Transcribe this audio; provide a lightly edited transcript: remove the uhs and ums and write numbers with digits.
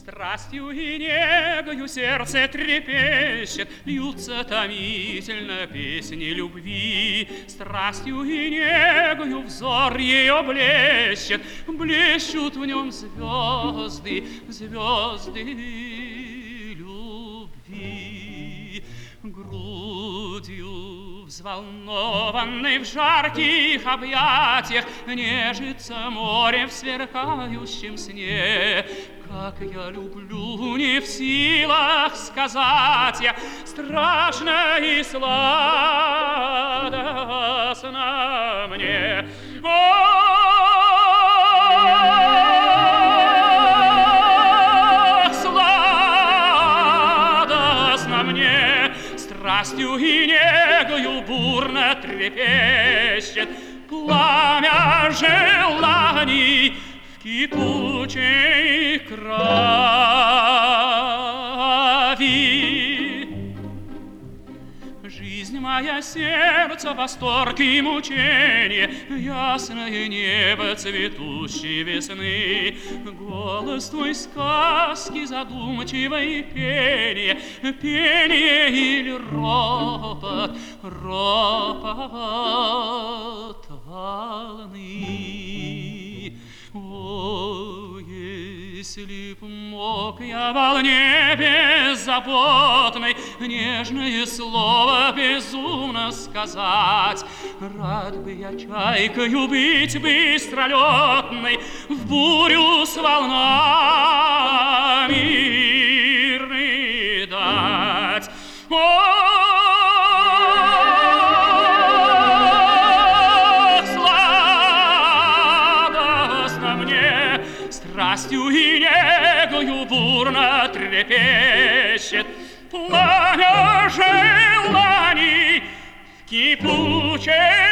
Страстью и негою сердце трепещет, льются томительно песни любви. Страстью и негою взор ее блещет, блещут в нем звезды, звезды любви. Грудью взволнованной в жарких объятиях нежится море в сверкающем сне. Как я люблю, не в силах сказать я, страшно и сладостно мне. Ох, сладостно мне, страстью и негою бурно трепещет пламя желаний в кипучей крови. Жизнь моя, сердце, восторг и мучение, ясное небо цветущей весны, голос твой сказки задумчивой пение, пение или ропот, ропот волны. О, если б мог я волне беззаботной нежное слово безумно сказать, рад бы я чайкою быть быстролетной, в бурю с волнами рыдать. Страстью и негою бурно трепещет пламя желаний в кипучей